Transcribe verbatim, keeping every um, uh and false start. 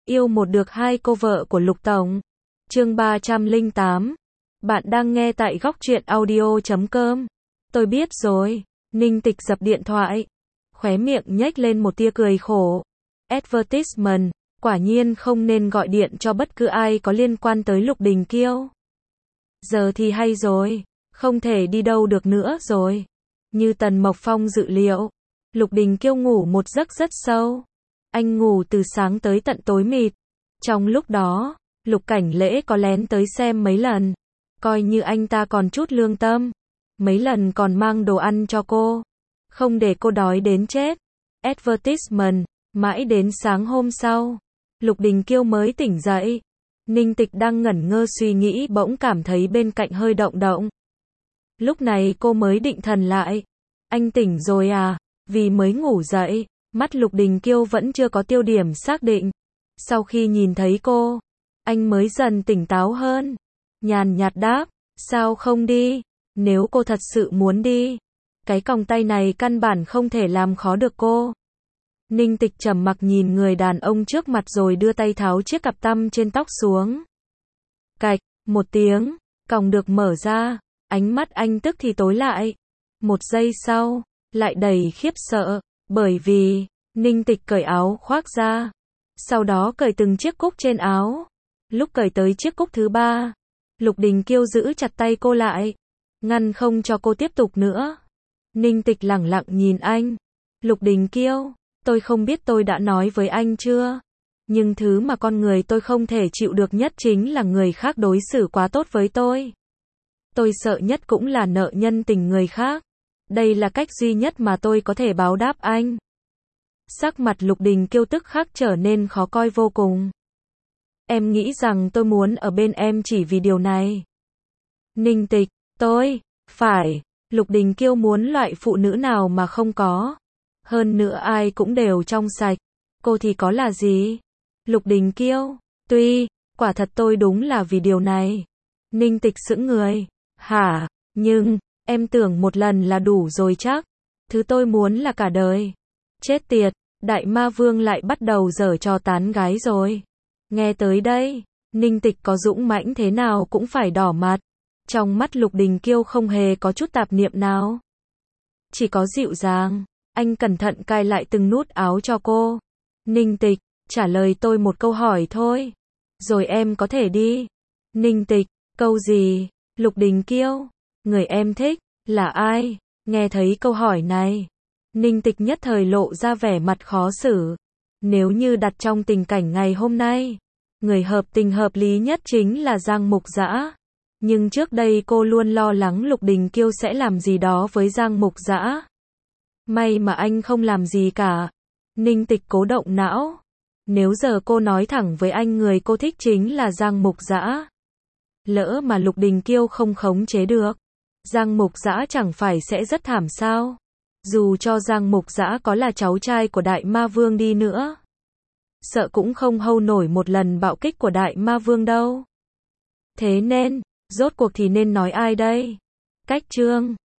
Yêu một được hai cô vợ của Lục Tổng. Chương ba trăm lẻ tám. Bạn đang nghe tại góc truyện audio chấm com. Tôi biết rồi. Ninh Tịch dập điện thoại. Khóe miệng nhếch lên một tia cười khổ. Advertisement. Quả nhiên không nên gọi điện cho bất cứ ai có liên quan tới Lục Đình Kiêu. Giờ thì hay rồi. Không thể đi đâu được nữa rồi. Như Tần Mộc Phong dự liệu. Lục Đình Kiêu ngủ một giấc rất sâu. Anh ngủ từ sáng tới tận tối mịt. Trong lúc đó, Lục Cảnh Lễ có lén tới xem mấy lần. Coi như anh ta còn chút lương tâm. Mấy lần còn mang đồ ăn cho cô. Không để cô đói đến chết. Advertisement. Mãi đến sáng hôm sau, Lục Đình Kiêu mới tỉnh dậy. Ninh Tịch đang ngẩn ngơ suy nghĩ bỗng cảm thấy bên cạnh hơi động động. Lúc này cô mới định thần lại. Anh tỉnh rồi à? Vì mới ngủ dậy, mắt Lục Đình Kiêu vẫn chưa có tiêu điểm xác định. Sau khi nhìn thấy cô, anh mới dần tỉnh táo hơn. Nhàn nhạt đáp, sao không đi? Nếu cô thật sự muốn đi, cái còng tay này căn bản không thể làm khó được cô. Ninh Tịch trầm mặc nhìn người đàn ông trước mặt rồi đưa tay tháo chiếc cặp tăm trên tóc xuống. Cạch, một tiếng, còng được mở ra, ánh mắt anh tức thì tối lại. Một giây sau, lại đầy khiếp sợ, bởi vì, Ninh Tịch cởi áo khoác ra. Sau đó cởi từng chiếc cúc trên áo. Lúc cởi tới chiếc cúc thứ ba, Lục Đình Kiêu giữ chặt tay cô lại, ngăn không cho cô tiếp tục nữa. Ninh Tịch lẳng lặng nhìn anh. Lục Đình Kiêu, tôi không biết tôi đã nói với anh chưa, nhưng thứ mà con người tôi không thể chịu được nhất chính là người khác đối xử quá tốt với tôi. Tôi sợ nhất cũng là nợ nhân tình người khác. Đây là cách duy nhất mà tôi có thể báo đáp anh. Sắc mặt Lục Đình Kiêu tức khắc trở nên khó coi vô cùng. Em nghĩ rằng tôi muốn ở bên em chỉ vì điều này. Ninh Tịch, tôi, phải, Lục Đình Kiêu muốn loại phụ nữ nào mà không có. Hơn nữa ai cũng đều trong sạch. Cô thì có là gì? Lục Đình Kiêu, tuy, quả thật tôi đúng là vì điều này. Ninh Tịch sững người. Hả? Nhưng, em tưởng một lần là đủ rồi chắc. Thứ tôi muốn là cả đời. Chết tiệt, Đại Ma Vương lại bắt đầu giở trò tán gái rồi. Nghe tới đây, Ninh Tịch có dũng mãnh thế nào cũng phải đỏ mặt. Trong mắt Lục Đình Kiêu không hề có chút tạp niệm nào. Chỉ có dịu dàng. Anh cẩn thận cài lại từng nút áo cho cô. Ninh Tịch, trả lời tôi một câu hỏi thôi. Rồi em có thể đi. Ninh Tịch, câu gì? Lục Đình Kiêu, người em thích, là ai? Nghe thấy câu hỏi này, Ninh Tịch nhất thời lộ ra vẻ mặt khó xử. Nếu như đặt trong tình cảnh ngày hôm nay, người hợp tình hợp lý nhất chính là Giang Mục Dã. Nhưng trước đây cô luôn lo lắng Lục Đình Kiêu sẽ làm gì đó với Giang Mục Dã. May mà anh không làm gì cả. Ninh Tịch cố động não. Nếu giờ cô nói thẳng với anh người cô thích chính là Giang Mục Dã, lỡ mà Lục Đình Kiêu không khống chế được, Giang Mục Dã chẳng phải sẽ rất thảm sao? Dù cho Giang Mục Dã có là cháu trai của Đại Ma Vương đi nữa, sợ cũng không hâu nổi một lần bạo kích của Đại Ma Vương đâu. Thế nên, rốt cuộc thì nên nói ai đây? Cách chương